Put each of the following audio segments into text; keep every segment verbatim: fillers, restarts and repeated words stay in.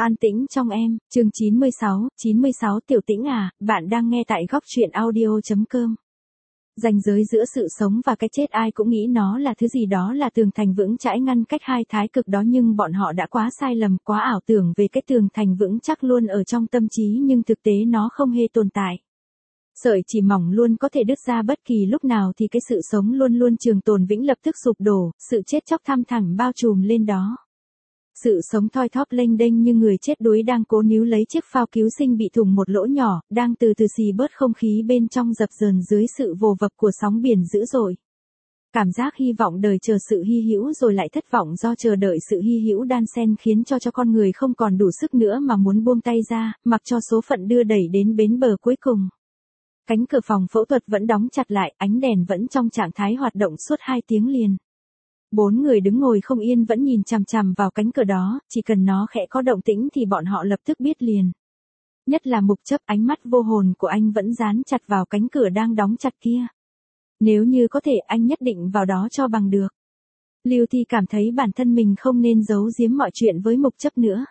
An tĩnh trong em, chương chín mươi sáu, chín mươi sáu Tiểu Tĩnh à, bạn đang nghe tại góc truyện audio.com. Ranh giới giữa sự sống và cái chết ai cũng nghĩ nó là thứ gì đó là tường thành vững chãi ngăn cách hai thái cực đó, nhưng bọn họ đã quá sai lầm, quá ảo tưởng về cái tường thành vững chắc luôn ở trong tâm trí, nhưng thực tế nó không hề tồn tại. Sợi chỉ mỏng luôn có thể đứt ra bất kỳ lúc nào thì cái sự sống luôn luôn trường tồn vĩnh lập tức sụp đổ, sự chết chóc thăm thẳm bao trùm lên đó. Sự sống thoi thóp lênh đênh như người chết đuối đang cố níu lấy chiếc phao cứu sinh bị thủng một lỗ nhỏ, đang từ từ xì bớt không khí bên trong dập dờn dưới sự vồ vập của sóng biển dữ dội. Cảm giác hy vọng đời chờ sự hy hữu rồi lại thất vọng do chờ đợi sự hy hữu đan xen khiến cho cho con người không còn đủ sức nữa mà muốn buông tay ra, mặc cho số phận đưa đẩy đến bến bờ cuối cùng. Cánh cửa phòng phẫu thuật vẫn đóng chặt lại, ánh đèn vẫn trong trạng thái hoạt động suốt hai tiếng liền. Bốn người đứng ngồi không yên vẫn nhìn chằm chằm vào cánh cửa đó, chỉ cần nó khẽ có động tĩnh thì bọn họ lập tức biết liền. Nhất là Mục Chấp, ánh mắt vô hồn của anh vẫn dán chặt vào cánh cửa đang đóng chặt kia. Nếu như có thể anh nhất định vào đó cho bằng được. Lưu Thi cảm thấy bản thân mình không nên giấu giếm mọi chuyện với Mục Chấp nữa.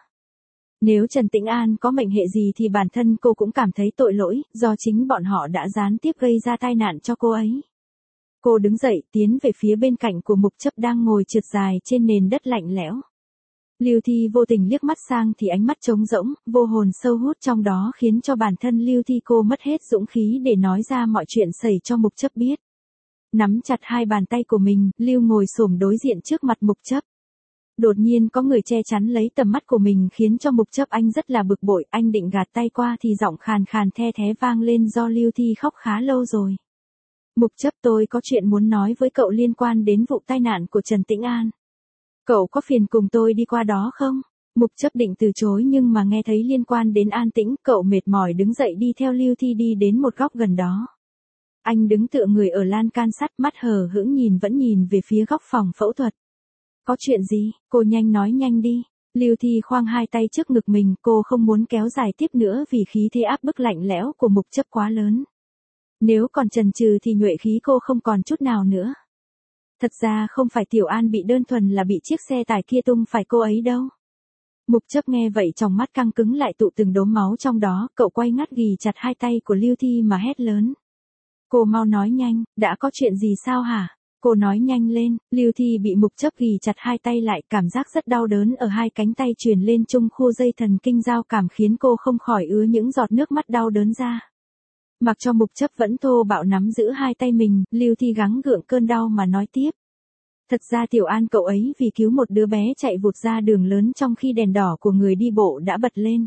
Nếu Trần Tĩnh An có mệnh hệ gì thì bản thân cô cũng cảm thấy tội lỗi, do chính bọn họ đã gián tiếp gây ra tai nạn cho cô ấy. Cô đứng dậy, tiến về phía bên cạnh của Mục Chấp đang ngồi trượt dài trên nền đất lạnh lẽo. Lưu Thi vô tình liếc mắt sang thì ánh mắt trống rỗng, vô hồn sâu hút trong đó khiến cho bản thân Lưu Thi cô mất hết dũng khí để nói ra mọi chuyện xảy cho Mục Chấp biết. Nắm chặt hai bàn tay của mình, Lưu ngồi xổm đối diện trước mặt Mục Chấp. Đột nhiên có người che chắn lấy tầm mắt của mình khiến cho Mục Chấp anh rất là bực bội, anh định gạt tay qua thì giọng khàn khàn the thé vang lên do Lưu Thi khóc khá lâu rồi. Mục Chấp, tôi có chuyện muốn nói với cậu liên quan đến vụ tai nạn của Trần Tĩnh An. Cậu có phiền cùng tôi đi qua đó không? Mục Chấp định từ chối nhưng mà nghe thấy liên quan đến An Tĩnh, cậu mệt mỏi đứng dậy đi theo Lưu Thi đi đến một góc gần đó. Anh đứng tựa người ở lan can sắt, mắt hờ hững nhìn vẫn nhìn về phía góc phòng phẫu thuật. Có chuyện gì? Cô nhanh nói nhanh đi. Lưu Thi khoang hai tay trước ngực mình, cô không muốn kéo dài tiếp nữa vì khí thế áp bức lạnh lẽo của Mục Chấp quá lớn. Nếu còn chần chừ thì nhuệ khí cô không còn chút nào nữa. Thật ra không phải Tiểu An bị đơn thuần là bị chiếc xe tải kia tung phải cô ấy đâu. Mục Chấp nghe vậy trong mắt căng cứng lại tụ từng đốm máu trong đó, cậu quay ngắt ghì chặt hai tay của Lưu Thi mà hét lớn. Cô mau nói nhanh, đã có chuyện gì sao hả? Cô nói nhanh lên. Lưu Thi bị Mục Chấp ghì chặt hai tay lại, cảm giác rất đau đớn ở hai cánh tay truyền lên trung khu dây thần kinh giao cảm khiến cô không khỏi ứa những giọt nước mắt đau đớn ra. Mặc cho Mục Chấp vẫn thô bạo nắm giữ hai tay mình, Lưu Thi gắng gượng cơn đau mà nói tiếp. Thật ra Tiểu An cậu ấy vì cứu một đứa bé chạy vụt ra đường lớn trong khi đèn đỏ của người đi bộ đã bật lên.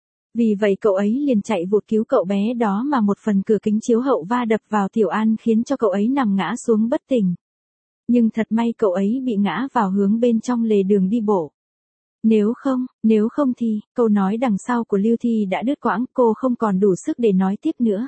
Vì vậy cậu ấy liền chạy vụt cứu cậu bé đó mà một phần cửa kính chiếu hậu va đập vào Tiểu An khiến cho cậu ấy nằm ngã xuống bất tỉnh. Nhưng thật may cậu ấy bị ngã vào hướng bên trong lề đường đi bộ. Nếu không, nếu không thì, câu nói đằng sau của Lưu Thi đã đứt quãng, cô không còn đủ sức để nói tiếp nữa.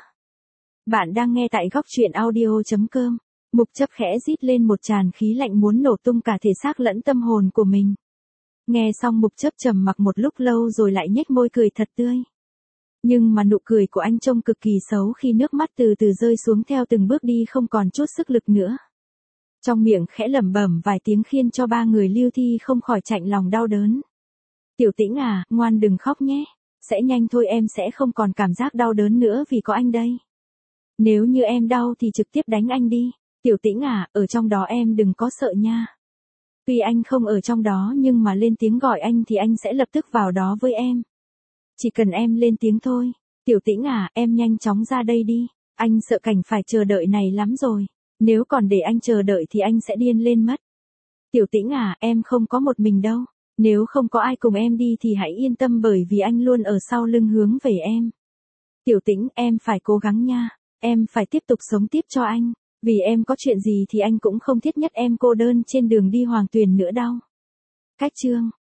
Bạn đang nghe tại góc truyện audio.com. Mục Chấp khẽ rít lên một tràn khí lạnh muốn nổ tung cả thể xác lẫn tâm hồn của mình. Nghe xong Mục Chấp trầm mặc một lúc lâu rồi lại nhếch môi cười thật tươi. Nhưng mà nụ cười của anh trông cực kỳ xấu khi nước mắt từ từ rơi xuống theo từng bước đi không còn chút sức lực nữa. Trong miệng khẽ lẩm bẩm vài tiếng khiến cho ba người Lưu Thi không khỏi chạnh lòng đau đớn. Tiểu Tĩnh à, ngoan đừng khóc nhé. Sẽ nhanh thôi, em sẽ không còn cảm giác đau đớn nữa vì có anh đây. Nếu như em đau thì trực tiếp đánh anh đi. Tiểu Tĩnh à, ở trong đó em đừng có sợ nha. Tuy anh không ở trong đó nhưng mà lên tiếng gọi anh thì anh sẽ lập tức vào đó với em. Chỉ cần em lên tiếng thôi. Tiểu Tĩnh à, em nhanh chóng ra đây đi. Anh sợ cảnh phải chờ đợi này lắm rồi. Nếu còn để anh chờ đợi thì anh sẽ điên lên mất. Tiểu Tĩnh à, em không có một mình đâu. Nếu không có ai cùng em đi thì hãy yên tâm bởi vì anh luôn ở sau lưng hướng về em. Tiểu Tĩnh, em phải cố gắng nha. Em phải tiếp tục sống tiếp cho anh. Vì em có chuyện gì thì anh cũng không thiết nhất em cô đơn trên đường đi Hoàng Tuyền nữa đâu. Cách chương